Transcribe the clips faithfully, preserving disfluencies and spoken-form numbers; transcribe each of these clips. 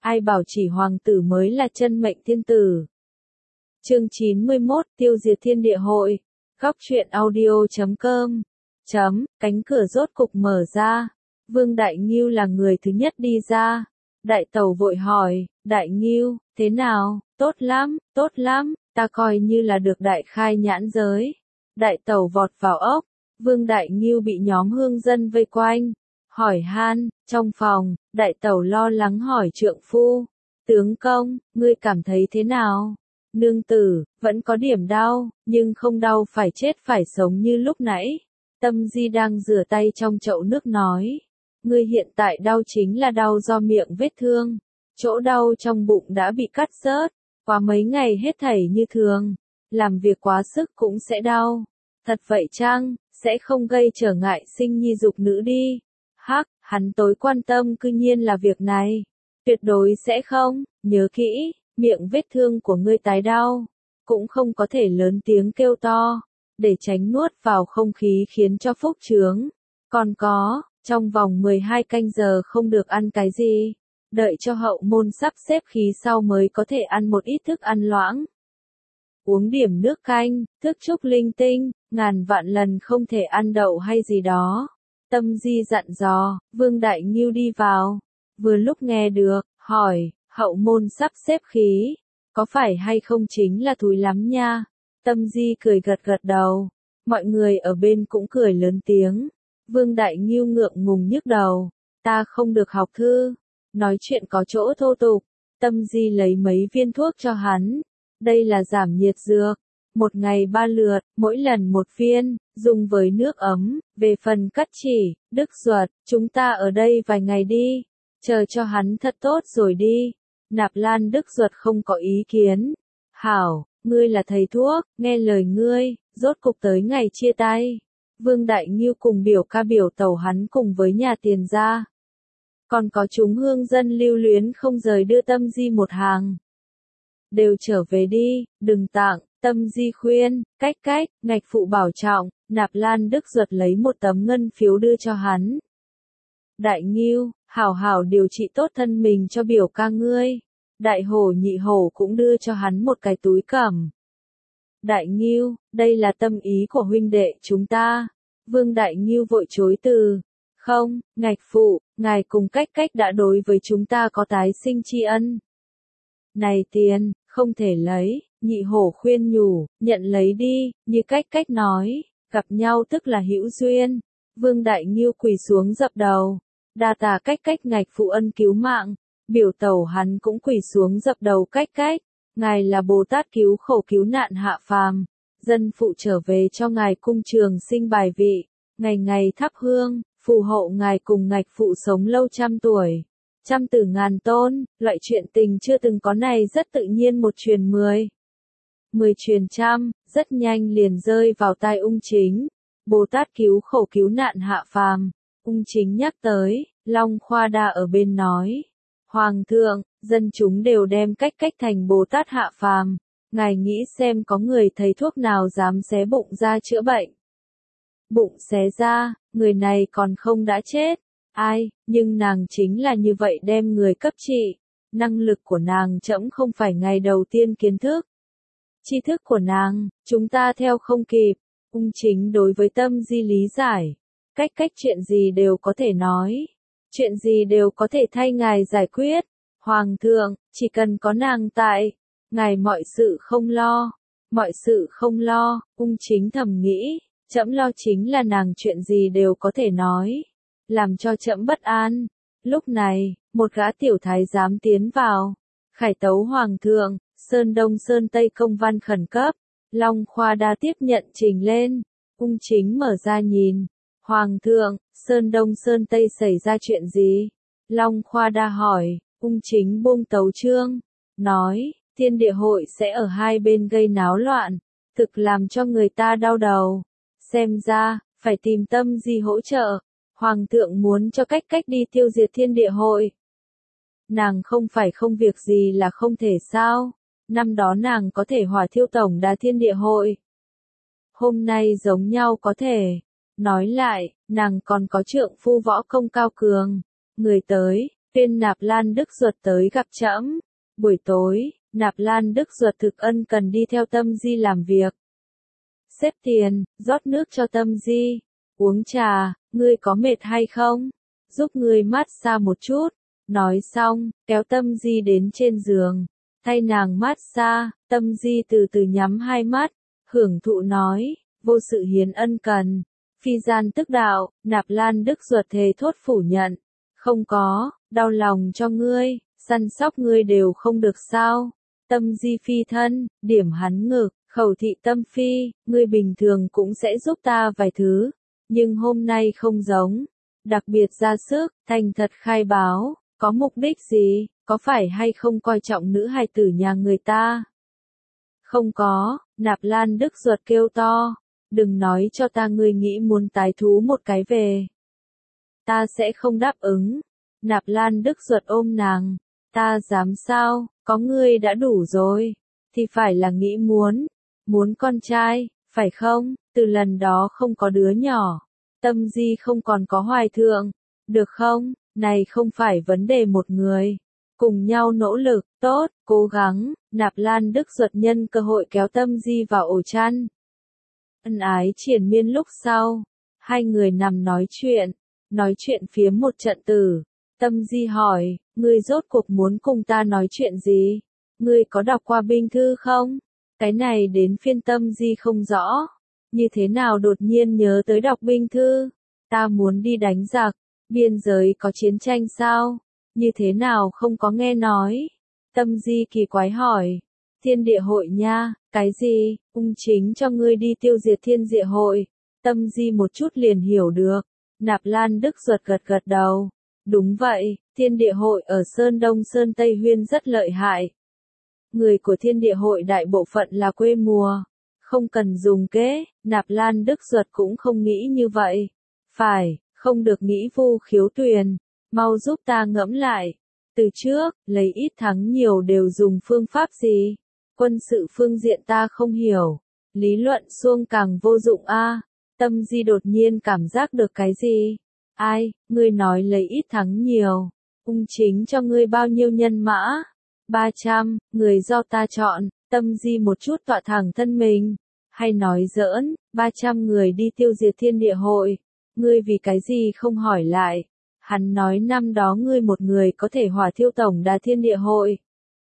ai bảo chỉ hoàng tử mới là chân mệnh thiên tử. Chương chín mươi mốt, tiêu diệt thiên địa hội. Góc truyện audio chấm com. Chấm, cánh cửa rốt cục mở ra. Vương Đại Ngưu là người thứ nhất đi ra. Đại tẩu vội hỏi, Đại Ngưu, thế nào? Tốt lắm, tốt lắm, ta coi như là được đại khai nhãn giới. Đại tẩu vọt vào ốc. Vương Đại Ngưu bị nhóm hương dân vây quanh. Hỏi han, trong phòng, đại tẩu lo lắng hỏi trượng phu. Tướng công, ngươi cảm thấy thế nào? Nương tử, vẫn có điểm đau, nhưng không đau phải chết phải sống như lúc nãy. Tâm Di đang rửa tay trong chậu nước nói. Ngươi hiện tại đau chính là đau do miệng vết thương. Chỗ đau trong bụng đã bị cắt rớt. Qua mấy ngày hết thảy như thường. Làm việc quá sức cũng sẽ đau. Thật vậy chăng, sẽ không gây trở ngại sinh nhi dục nữ đi. Hắc, hắn tối quan tâm cư nhiên là việc này. Tuyệt đối sẽ không, nhớ kỹ, miệng vết thương của ngươi tái đau. Cũng không có thể lớn tiếng kêu to, để tránh nuốt vào không khí khiến cho phúc trướng. Còn có, trong vòng mười hai canh giờ không được ăn cái gì. Đợi cho hậu môn sắp xếp khí sau mới có thể ăn một ít thức ăn loãng. Uống điểm nước canh, thức trúc linh tinh, ngàn vạn lần không thể ăn đậu hay gì đó. Tâm Di dặn dò, Vương Đại Ngưu đi vào. Vừa lúc nghe được, hỏi, hậu môn sắp xếp khí. Có phải hay không chính là thúi lắm nha. Tâm Di cười gật gật đầu. Mọi người ở bên cũng cười lớn tiếng. Vương Đại Ngưu ngượng ngùng nhức đầu. Ta không được học thư. Nói chuyện có chỗ thô tục. Tâm Di lấy mấy viên thuốc cho hắn. Đây là giảm nhiệt dược. Một ngày ba lượt, mỗi lần một viên, dùng với nước ấm. Về phần cắt chỉ, Đức Duật, chúng ta ở đây vài ngày đi. Chờ cho hắn thật tốt rồi đi. Nạp Lan Đức Duật không có ý kiến. Hảo, ngươi là thầy thuốc, nghe lời ngươi, rốt cục tới ngày chia tay. Vương Đại Ngưu cùng biểu ca biểu tẩu hắn cùng với nhà tiền gia. Còn có chúng hương dân lưu luyến không rời đưa Tâm Di một hàng. Đều trở về đi, đừng tặng. Tâm Di khuyên, cách cách, ngạch phụ bảo trọng. Nạp Lan Đức Duật lấy một tấm ngân phiếu đưa cho hắn. Đại Ngưu, hảo hảo điều trị tốt thân mình cho biểu ca ngươi. Đại hổ nhị hổ cũng đưa cho hắn một cái túi cẩm. Đại Ngưu, đây là tâm ý của huynh đệ chúng ta. Vương Đại Ngưu vội chối từ. Không, ngạch phụ, ngài cùng cách cách đã đối với chúng ta có tái sinh tri ân. Này tiền, không thể lấy. Nhị hổ khuyên nhủ, nhận lấy đi, như cách cách nói, gặp nhau tức là hữu duyên. Vương Đại Ngưu quỳ xuống dập đầu, đa tạ cách cách ngạch phụ ân cứu mạng. Biểu tẩu hắn cũng quỳ xuống dập đầu cách cách, ngài là Bồ Tát cứu khổ cứu nạn hạ phàm. Dân phụ trở về cho ngài cung trường sinh bài vị, ngày ngày thắp hương, phù hộ ngài cùng ngạch phụ sống lâu trăm tuổi. Trăm tử ngàn tôn, loại chuyện tình chưa từng có này rất tự nhiên một truyền mười. Mười truyền trăm, rất nhanh liền rơi vào tai ung chính. Bồ Tát cứu khổ cứu nạn hạ phàm. Ung chính nhắc tới, Long Khoa Đa ở bên nói. Hoàng thượng, dân chúng đều đem cách cách thành Bồ Tát hạ phàm. Ngài nghĩ xem có người thầy thuốc nào dám xé bụng ra chữa bệnh. Bụng xé ra, người này còn không đã chết. Ai, nhưng nàng chính là như vậy đem người cấp trị. Năng lực của nàng trẫm không phải ngày đầu tiên kiến thức. Tri thức của nàng, chúng ta theo không kịp. Ung chính đối với Tâm Di lý giải. Cách cách chuyện gì đều có thể nói. Chuyện gì đều có thể thay ngài giải quyết. Hoàng thượng, chỉ cần có nàng tại. Ngài mọi sự không lo. Mọi sự không lo, ung chính thầm nghĩ. Trẫm lo chính là nàng chuyện gì đều có thể nói. Làm cho trẫm bất an. Lúc này, một gã tiểu thái giám tiến vào. Khải tấu hoàng thượng. Sơn Đông Sơn Tây công văn khẩn cấp. Long Khoa Đa tiếp nhận trình lên. Ung chính mở ra nhìn. Hoàng thượng, Sơn Đông Sơn Tây xảy ra chuyện gì? Long Khoa Đa hỏi. Ung chính buông tấu chương. Nói, thiên địa hội sẽ ở hai bên gây náo loạn. Thực làm cho người ta đau đầu. Xem ra, phải tìm Tâm Di hỗ trợ. Hoàng thượng muốn cho cách cách đi tiêu diệt thiên địa hội. Nàng không phải không việc gì là không thể sao? Năm đó nàng có thể hỏa thiêu tổng đà thiên địa hội. Hôm nay giống nhau có thể. Nói lại, nàng còn có trượng phu võ công cao cường. Người tới, Tuyên Nạp Lan Đức Duật tới gặp trẫm. Buổi tối, Nạp Lan Đức Duật thực ân cần đi theo Tâm Di làm việc. Xếp tiền, rót nước cho Tâm Di. Uống trà, ngươi có mệt hay không? Giúp ngươi mát xa một chút. Nói xong, kéo Tâm Di đến trên giường. Thay nàng mát xa, Tâm Di từ từ nhắm hai mắt. Hưởng thụ nói, vô sự hiến ân cần. Phi gian tức đạo, Nạp Lan Đức Duật thề thốt phủ nhận. Không có, đau lòng cho ngươi, săn sóc ngươi đều không được sao. Tâm Di phi thân, điểm hắn ngực, khẩu thị Tâm Phi, ngươi bình thường cũng sẽ giúp ta vài thứ. Nhưng hôm nay không giống. Đặc biệt ra sức, thành thật khai báo, có mục đích gì, có phải hay không coi trọng nữ hài tử nhà người ta? Không có, Nạp Lan Đức Duật kêu to. Đừng nói cho ta ngươi nghĩ muốn tái thú một cái về. Ta sẽ không đáp ứng. Nạp Lan Đức Duật ôm nàng. Ta dám sao, có ngươi đã đủ rồi. Thì phải là nghĩ muốn. Muốn con trai, phải không? Từ lần đó không có đứa nhỏ. Tâm Di không còn có hoài thượng. Được không? Này không phải vấn đề một người. Cùng nhau nỗ lực, tốt, cố gắng. Nạp Lan Đức Duật nhân cơ hội kéo Tâm Di vào ổ chăn. Ân ái triền miên lúc sau. Hai người nằm nói chuyện. Nói chuyện phiếm một trận tử. Tâm Di hỏi, ngươi rốt cuộc muốn cùng ta nói chuyện gì? Ngươi có đọc qua binh thư không? Cái này đến phiên Tâm Di không rõ. Như thế nào đột nhiên nhớ tới đọc binh thư? Ta muốn đi đánh giặc. Biên giới có chiến tranh sao? Như thế nào không có nghe nói? Tâm Di kỳ quái hỏi. Thiên địa hội nha, cái gì? Ung chính cho ngươi đi tiêu diệt thiên địa hội. Tâm Di một chút liền hiểu được. Nạp Lan Đức Duật gật gật đầu. Đúng vậy, thiên địa hội ở Sơn Đông Sơn Tây Huyên rất lợi hại. Người của thiên địa hội đại bộ phận là quê mùa. Không cần dùng kế, Nạp Lan Đức Duật cũng không nghĩ như vậy. Phải, không được nghĩ vu khiếu tuyền. Mau giúp ta ngẫm lại. Từ trước, lấy ít thắng nhiều đều dùng phương pháp gì? Quân sự phương diện ta không hiểu. Lý luận xuông càng vô dụng a. Tâm Di đột nhiên cảm giác được cái gì? Ai, ngươi nói lấy ít thắng nhiều. Ung chính cho ngươi bao nhiêu nhân mã? ba trăm, người do ta chọn. Tâm Di một chút tọa thẳng thân mình. Hay nói giỡn, ba trăm người đi tiêu diệt thiên địa hội. Ngươi vì cái gì không hỏi lại? Hắn nói năm đó ngươi một người có thể hỏa thiêu tổng đà thiên địa hội.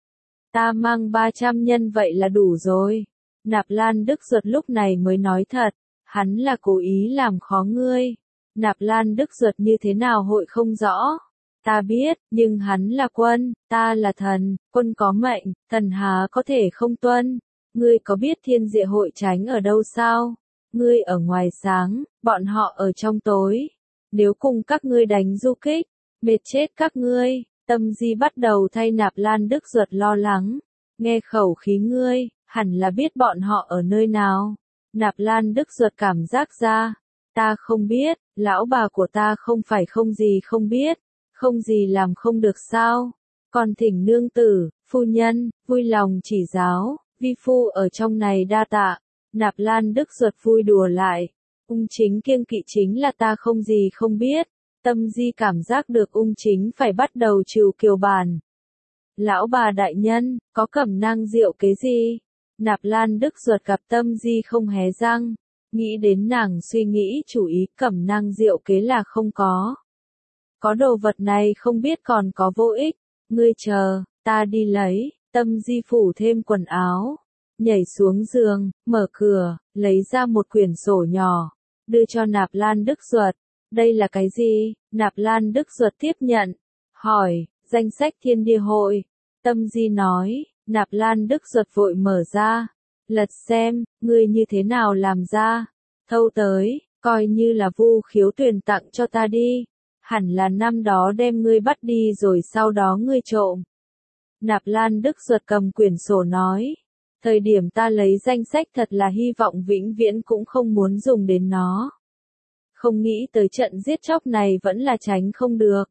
Ta mang ba trăm nhân vậy là đủ rồi. Nạp Lan Đức Duật lúc này mới nói thật. Hắn là cố ý làm khó ngươi. Nạp Lan Đức Duật như thế nào hội không rõ. Ta biết, nhưng hắn là quân, ta là thần, quân có mệnh, thần há có thể không tuân. Ngươi có biết thiên diệu hội tránh ở đâu sao? Ngươi ở ngoài sáng, bọn họ ở trong tối. Nếu cùng các ngươi đánh du kích, mệt chết các ngươi. Tâm Di bắt đầu thay Nạp Lan Đức Duật lo lắng. Nghe khẩu khí ngươi, hẳn là biết bọn họ ở nơi nào. Nạp Lan Đức Duật cảm giác ra. Ta không biết, lão bà của ta không phải không gì không biết. Không gì làm không được sao. Còn thỉnh nương tử, phu nhân, vui lòng chỉ giáo. Vi phu ở trong này đa tạ. Nạp Lan Đức Duật vui đùa lại. Ung chính kiêng kỵ chính là ta không gì không biết. Tâm Di cảm giác được ung chính phải bắt đầu trừ kiều bản. Lão bà đại nhân, có cẩm nang rượu kế gì? Nạp Lan Đức Duật gặp Tâm Di không hé răng. Nghĩ đến nàng suy nghĩ chủ ý cẩm nang rượu kế là không có. Có đồ vật này không biết còn có vô ích. Ngươi chờ, ta đi lấy. Tâm Di phủ thêm quần áo. Nhảy xuống giường, mở cửa, lấy ra một quyển sổ nhỏ. Đưa cho Nạp Lan Đức Duật. Đây là cái gì? Nạp Lan Đức Duật tiếp nhận. Hỏi, danh sách thiên địa hội. Tâm Di nói, Nạp Lan Đức Duật vội mở ra. Lật xem, ngươi như thế nào làm ra. Thâu tới, coi như là vu khiếu tuyền tặng cho ta đi. Hẳn là năm đó đem ngươi bắt đi rồi sau đó ngươi trộm. Nạp Lan Đức Duật cầm quyển sổ nói. Thời điểm ta lấy danh sách thật là hy vọng vĩnh viễn cũng không muốn dùng đến nó. Không nghĩ tới trận giết chóc này vẫn là tránh không được.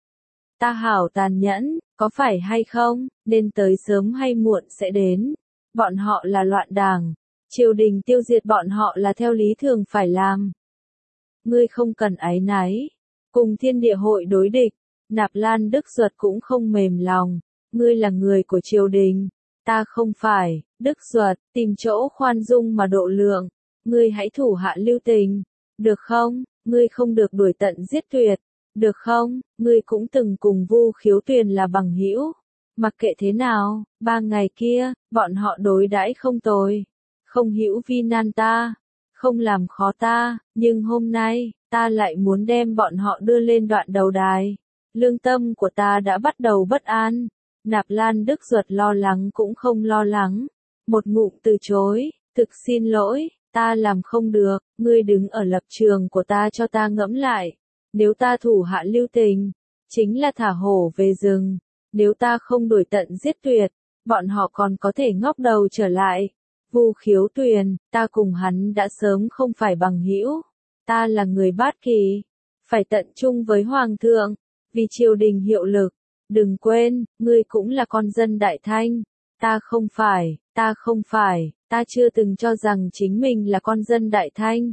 Ta hảo tàn nhẫn, có phải hay không, nên tới sớm hay muộn sẽ đến. Bọn họ là loạn đảng. Triều đình tiêu diệt bọn họ là theo lý thường phải làm. Ngươi không cần áy náy. Cùng thiên địa hội đối địch. Nạp Lan Đức Duật cũng không mềm lòng, ngươi là người của triều đình, ta không phải. Đức Duật, tìm chỗ khoan dung mà độ lượng, ngươi hãy thủ hạ lưu tình, được không? Ngươi không được đuổi tận giết tuyệt, được không? Ngươi cũng từng cùng Vu Khiếu Tuyền là bằng hữu, mặc kệ thế nào, ba ngày kia, bọn họ đối đãi không tồi, không hữu vi nan ta, không làm khó ta, nhưng hôm nay, ta lại muốn đem bọn họ đưa lên đoạn đầu đài. Lương tâm của ta đã bắt đầu bất an. Nạp Lan Đức Duật lo lắng cũng không lo lắng, một ngụm từ chối, thực xin lỗi, ta làm không được, ngươi đứng ở lập trường của ta cho ta ngẫm lại. Nếu ta thủ hạ lưu tình, chính là thả hổ về rừng, nếu ta không đuổi tận giết tuyệt, bọn họ còn có thể ngóc đầu trở lại. Vu Khiếu Tuyền, ta cùng hắn đã sớm không phải bằng hữu, ta là người Bát Kỳ, phải tận trung với Hoàng thượng, vì triều đình hiệu lực. Đừng quên, ngươi cũng là con dân Đại Thanh, ta không phải, ta không phải, ta chưa từng cho rằng chính mình là con dân Đại Thanh.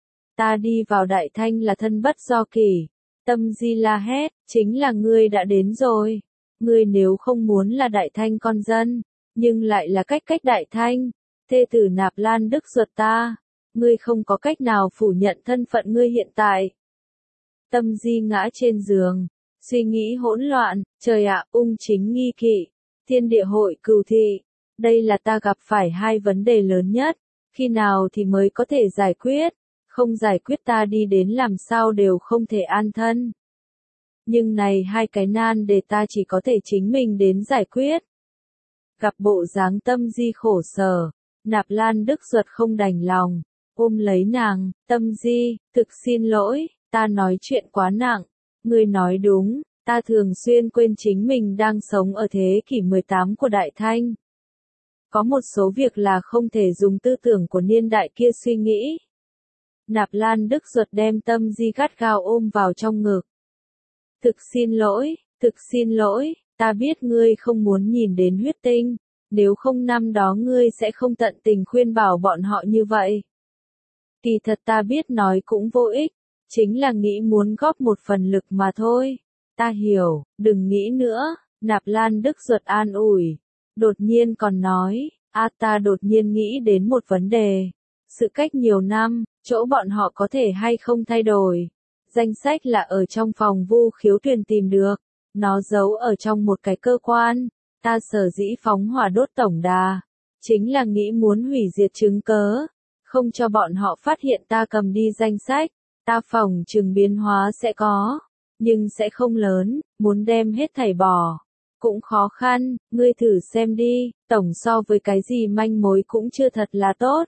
Ta đi vào Đại Thanh là thân bất do kỷ. Tâm Di la hét, chính là ngươi đã đến rồi. Ngươi nếu không muốn là Đại Thanh con dân, nhưng lại là cách cách Đại Thanh, thê tử Nạp Lan Đức Duật ta, ngươi không có cách nào phủ nhận thân phận ngươi hiện tại. Tâm Di ngã trên giường, suy nghĩ hỗn loạn, trời ạ, ung chính nghi kỵ, thiên địa hội cửu thị, đây là ta gặp phải hai vấn đề lớn nhất, khi nào thì mới có thể giải quyết, không giải quyết ta đi đến làm sao đều không thể an thân. Nhưng này hai cái nan để ta chỉ có thể chính mình đến giải quyết. Gặp bộ dáng Tâm Di khổ sở, Nạp Lan Đức Duật không đành lòng, ôm lấy nàng, Tâm Di, thực xin lỗi, ta nói chuyện quá nặng. Ngươi nói đúng, ta thường xuyên quên chính mình đang sống ở thế kỷ mười tám của Đại Thanh. Có một số việc là không thể dùng tư tưởng của niên đại kia suy nghĩ. Nạp Lan Đức Duật đem Tâm Di gắt gao ôm vào trong ngực. Thực xin lỗi, thực xin lỗi, ta biết ngươi không muốn nhìn đến huyết tinh, nếu không năm đó ngươi sẽ không tận tình khuyên bảo bọn họ như vậy. Kỳ thật ta biết nói cũng vô ích. Chính là nghĩ muốn góp một phần lực mà thôi. Ta hiểu, đừng nghĩ nữa, Nạp Lan Đức Duật an ủi. Đột nhiên còn nói, a ta đột nhiên nghĩ đến một vấn đề. Sự cách nhiều năm, chỗ bọn họ có thể hay không thay đổi. Danh sách là ở trong phòng Vu Khiếu Tuyền tìm được. Nó giấu ở trong một cái cơ quan. Ta sở dĩ phóng hỏa đốt tổng đà. Chính là nghĩ muốn hủy diệt chứng cớ. Không cho bọn họ phát hiện ta cầm đi danh sách. Ta phỏng chừng biến hóa sẽ có, nhưng sẽ không lớn, muốn đem hết thảy bỏ. Cũng khó khăn, ngươi thử xem đi, tổng so với cái gì manh mối cũng chưa thật là tốt.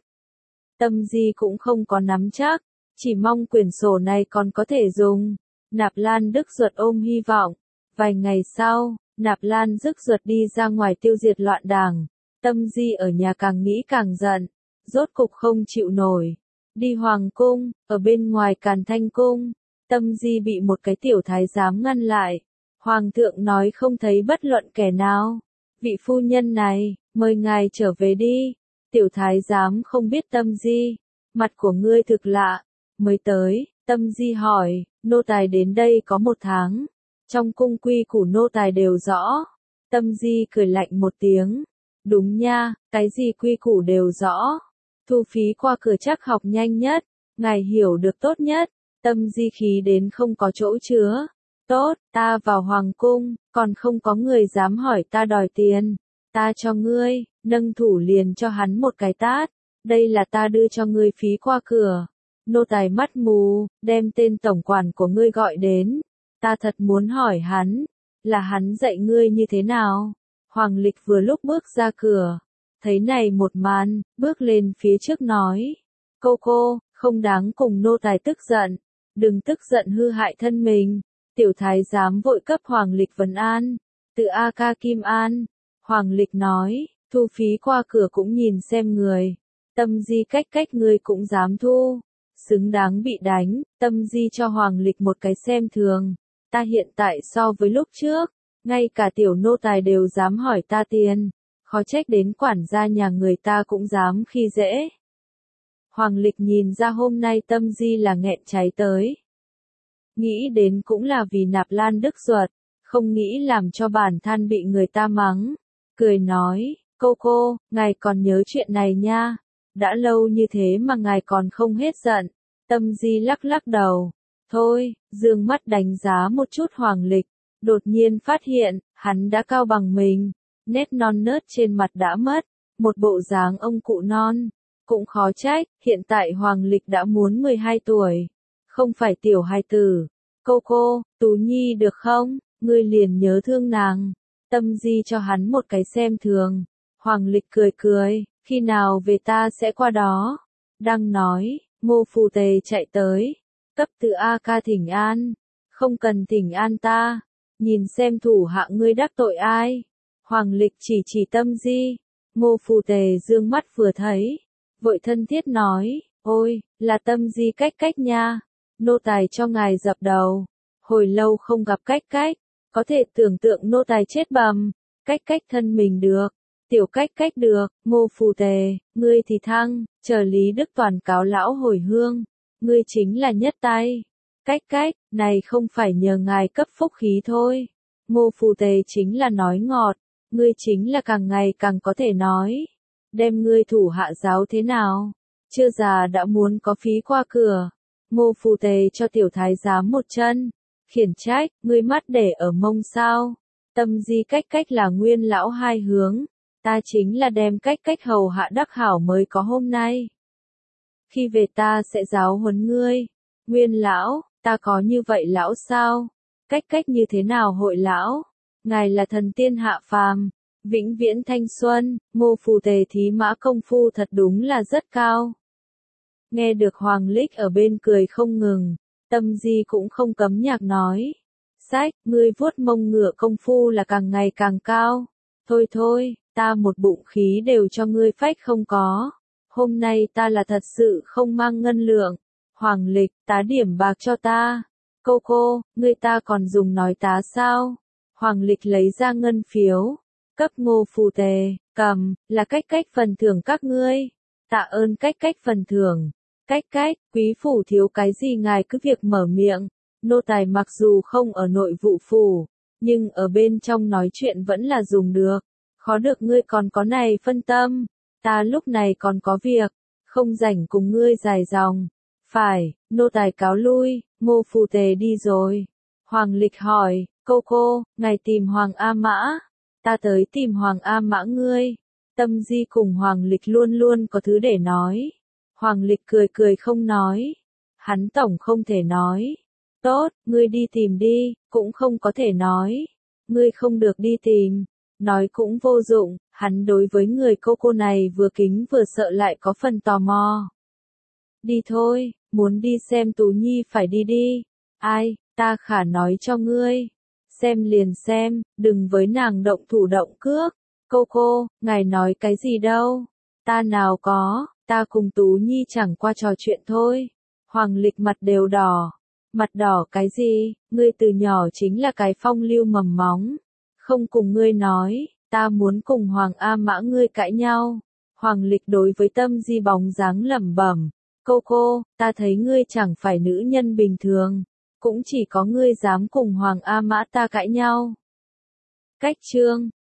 Tâm Di cũng không có nắm chắc, chỉ mong quyển sổ này còn có thể dùng. Nạp Lan Đức Duật ôm hy vọng. Vài ngày sau, Nạp Lan Đức Duật đi ra ngoài tiêu diệt loạn đảng. Tâm Di ở nhà càng nghĩ càng giận, rốt cục không chịu nổi. Đi Hoàng cung, ở bên ngoài Càn Thanh cung, Tâm Di bị một cái tiểu thái giám ngăn lại. Hoàng thượng nói không thấy bất luận kẻ nào. Vị phu nhân này, mời ngài trở về đi. Tiểu thái giám không biết Tâm Di, mặt của ngươi thực lạ. Mới tới, Tâm Di hỏi, nô tài đến đây có một tháng. Trong cung quy củ nô tài đều rõ. Tâm Di cười lạnh một tiếng. Đúng nha, cái gì quy củ đều rõ. Thu phí qua cửa chắc học nhanh nhất, ngài hiểu được tốt nhất. Tâm Di khí đến không có chỗ chứa. Tốt, ta vào hoàng cung, còn không có người dám hỏi ta đòi tiền. Ta cho ngươi, nâng thủ liền cho hắn một cái tát. Đây là ta đưa cho ngươi phí qua cửa. Nô tài mắt mù, đem tên tổng quản của ngươi gọi đến. Ta thật muốn hỏi hắn, là hắn dạy ngươi như thế nào? Hoàng Lịch vừa lúc bước ra cửa. Thấy này một màn, bước lên phía trước nói. Cô cô, không đáng cùng nô tài tức giận. Đừng tức giận hư hại thân mình. Tiểu thái giám vội cấp Hoàng Lịch vấn an. Từ A Ca Kim An. Hoàng Lịch nói, thu phí qua cửa cũng nhìn xem người. Tâm Di cách cách người cũng dám thu. Xứng đáng bị đánh. Tâm Di cho Hoàng Lịch một cái xem thường. Ta hiện tại so với lúc trước, ngay cả tiểu nô tài đều dám hỏi ta tiền. Khó trách đến quản gia nhà người ta cũng dám khi dễ. Hoàng Lịch nhìn ra hôm nay Tâm Di là nghẹn cháy tới. nghĩ đến cũng là vì Nạp Lan Đức Duật, không nghĩ làm cho bản thân bị người ta mắng. Cười nói, cô cô, ngài còn nhớ chuyện này nha, đã lâu như thế mà ngài còn không hết giận. Tâm Di lắc lắc đầu, thôi, dương mắt đánh giá một chút Hoàng Lịch, đột nhiên phát hiện, hắn đã cao bằng mình, nét non nớt trên mặt đã mất, một bộ dáng ông cụ non. Cũng khó trách, hiện tại Hoàng Lịch đã muốn mười hai tuổi, không phải tiểu hài tử. Cô cô, Tú Nhi được không, ngươi liền nhớ thương nàng. Tâm Di cho hắn một cái xem thường. Hoàng Lịch cười cười, khi nào về ta sẽ qua đó. Đang nói, Ngô Phù Tề chạy tới, cấp từ A ca thỉnh an, không cần thỉnh an ta, nhìn xem thủ hạ ngươi đắc tội ai. Hoàng Lịch chỉ chỉ Tâm Di, Ngô Phù Tề dương mắt vừa thấy, vội thân thiết nói, ôi, là Tâm Di cách cách nha, nô tài cho ngài dập đầu, hồi lâu không gặp cách cách, có thể tưởng tượng nô tài chết bầm, cách cách thân mình được, tiểu cách cách được, Ngô Phù Tề, ngươi thì thăng, chờ Lý Đức Toàn cáo lão hồi hương, ngươi chính là nhất tay, cách cách, này không phải nhờ ngài cấp phúc khí thôi, Ngô Phù Tề chính là nói ngọt, ngươi chính là càng ngày càng có thể nói. Đem ngươi thủ hạ giáo thế nào? Chưa già đã muốn có phí qua cửa. Ngô Phù Tề cho tiểu thái giám một chân. Khiển trách, ngươi mắt để ở mông sao? Tâm Di cách cách là nguyên lão hai hướng. Ta chính là đem cách cách hầu hạ đắc hảo mới có hôm nay. Khi về ta sẽ giáo huấn ngươi. Nguyên lão, ta có như vậy lão sao? Cách cách như thế nào hội lão? Ngài là thần tiên hạ phàm. Vĩnh viễn thanh xuân, Ngô Phù Tề thí mã công phu thật đúng là rất cao. Nghe được Hoàng Lịch ở bên cười không ngừng, Tâm Di cũng không cấm nhạc nói. Sách, ngươi vuốt mông ngựa công phu là càng ngày càng cao. Thôi thôi, ta một bụng khí đều cho ngươi phách không có. Hôm nay ta là thật sự không mang ngân lượng. Hoàng Lịch, tá điểm bạc cho ta. Cô cô, ngươi ta còn dùng nói tá sao? Hoàng Lịch lấy ra ngân phiếu. Cấp Ngô Phù Tề, cầm, là cách cách phần thưởng các ngươi. Tạ ơn cách cách phần thưởng. Cách cách, quý phủ thiếu cái gì ngài cứ việc mở miệng. Nô tài mặc dù không ở nội vụ phủ, nhưng ở bên trong nói chuyện vẫn là dùng được. Khó được ngươi còn có này phân tâm. Ta lúc này còn có việc, không rảnh cùng ngươi dài dòng. Phải, nô tài cáo lui, Ngô Phù Tề đi rồi. Hoàng Lịch hỏi, cô cô, ngài tìm Hoàng A Mã. Ta tới tìm Hoàng A Mã ngươi. Tâm Di cùng Hoàng Lịch luôn luôn có thứ để nói. Hoàng Lịch cười cười không nói. Hắn tổng không thể nói. Tốt, ngươi đi tìm đi, cũng không có thể nói. Ngươi không được đi tìm. Nói cũng vô dụng, hắn đối với người cô cô này vừa kính vừa sợ lại có phần tò mò. Đi thôi, muốn đi xem Tú Nhi phải đi đi. Ai, ta khả nói cho ngươi. Xem liền xem, đừng với nàng động thủ động cước. Cô cô, ngài nói cái gì đâu? Ta nào có, ta cùng Tú Nhi chẳng qua trò chuyện thôi. Hoàng Lịch mặt đều đỏ. Mặt đỏ cái gì, ngươi từ nhỏ chính là cái phong lưu mầm móng. Không cùng ngươi nói, ta muốn cùng Hoàng A Mã ngươi cãi nhau. Hoàng Lịch đối với Tâm Di bóng dáng lẩm bẩm. Cô cô, ta thấy ngươi chẳng phải nữ nhân bình thường. Cũng chỉ có ngươi dám cùng Hoàng A Mã ta cãi nhau. Cách chương